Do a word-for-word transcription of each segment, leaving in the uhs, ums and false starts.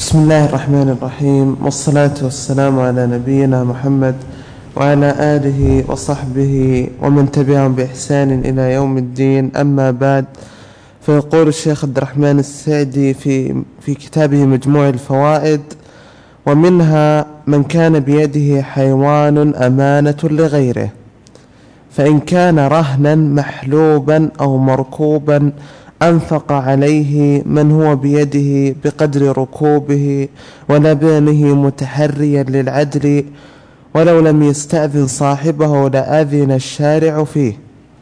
بسم الله الرحمن الرحيم، والصلاة والسلام على نبينا محمد وعلى آله وصحبه ومن تبعهم بإحسان إلى يوم الدين. أما بعد، فيقول الشيخ عبد الرحمن السعدي في, في كتابه مجموع الفوائد: ومنها من كان بيده حيوان أمانة لغيره، فإن كان رهنا محلوبا أو مركوبا أنفق عليه من هو بيده بقدر ركوبه ولبنه متحريا للعدل، ولو لم يستأذن صاحبه لأذن الشارع فيه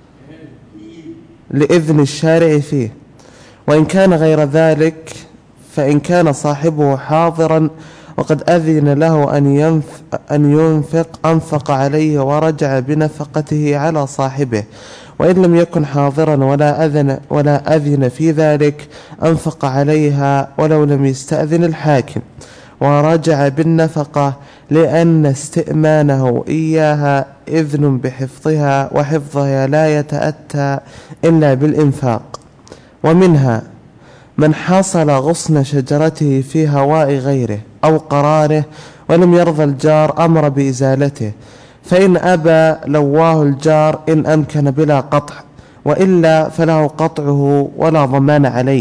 لإذن الشارع فيه. وإن كان غير ذلك، فإن كان صاحبه حاضرا وقد أذن له أن أن ينفق أنفق عليه ورجع بنفقته على صاحبه، وإن لم يكن حاضرا ولا أذن, ولا أذن في ذلك أنفق عليها ولو لم يستأذن الحاكم ورجع بالنفقة، لأن استئمانه إياها إذن بحفظها، وحفظها لا يتأتى إلا بالإنفاق. ومنها من حصل غصن شجرته في هواء غيره أو قراره ولم يرضى الجار أمر بإزالته، فإن أبى لواه الجار إن أمكن بلا قطع، وإلا فله قطعه ولا ضمان عليه.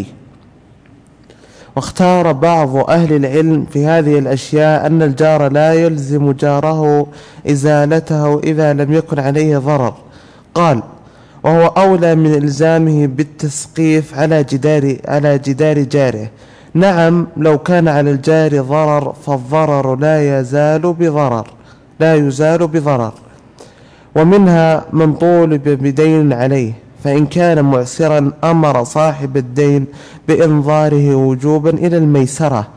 واختار بعض أهل العلم في هذه الأشياء أن الجار لا يلزم جاره إزالته إذا لم يكن عليه ضرر. قال: وهو أولى من إلزامه بالتسقيف على جدار على جدار جاره. نعم، لو كان على الجار ضرر فالضرر لا يزال بضرر لا يزال بضرر. ومنها من طولب بدين عليه، فإن كان معسرا أمر صاحب الدين بإنظاره وجوبا إلى الميسرة،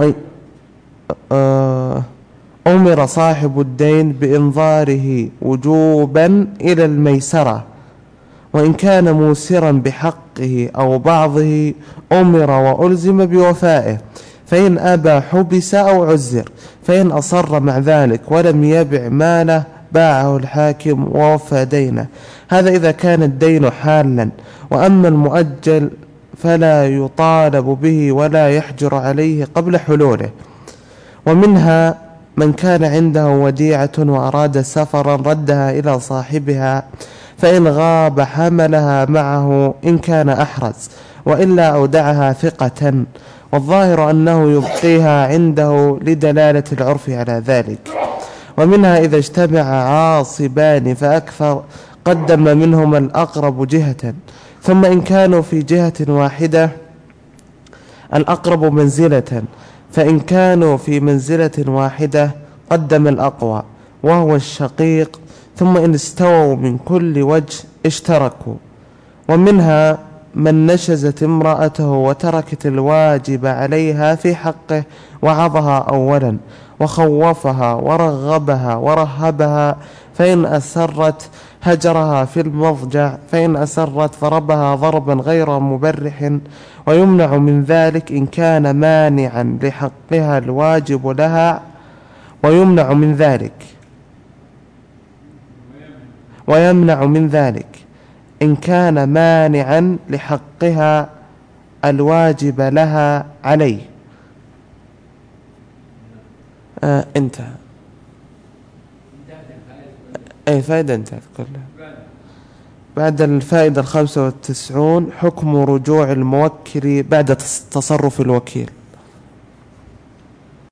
أمر صاحب الدين بإنظاره وجوبا إلى الميسرة. وإن كان موسرا بحقه أو بعضه أمر وألزم بوفائه، فإن أبى حبس أو عزر، فإن أصر مع ذلك ولم يبع ماله باعه الحاكم ووفى دينه. هذا إذا كان الدين حالا. وأما المؤجل فلا يطالب به ولا يحجر عليه قبل حلوله. ومنها من كان عنده وديعة وأراد سفرا ردها إلى صاحبها، فإن غاب حملها معه إن كان أحرز، وإلا أودعها ثقة، والظاهر أنه يبقيها عنده لدلالة العرف على ذلك. ومنها إذا اجتمع عاصبان فأكثر قدم منهما الأقرب جهة، ثم إن كانوا في جهة واحدة الأقرب منزلة، فإن كانوا في منزلة واحدة قدم الأقوى وهو الشقيق، ثم إن استووا من كل وجه اشتركوا. ومنها من نشزت امرأته وتركت الواجب عليها في حقه وعظها أولا وخوفها ورغبها ورهبها، فإن أسرت هجرها في المضجع، فإن أسرت ضربها ضربا غير مبرح. ويمنع من ذلك إن كان مانعا لحقها الواجب لها ويمنع من ذلك ويمنع من ذلك إن كان مانعا لحقها الواجب لها عليه. آه انتهى. أي فائدة انتهت كلها. بعد الفائدة الخامسة والتسعون: حكم رجوع الموكل بعد تصرف الوكيل.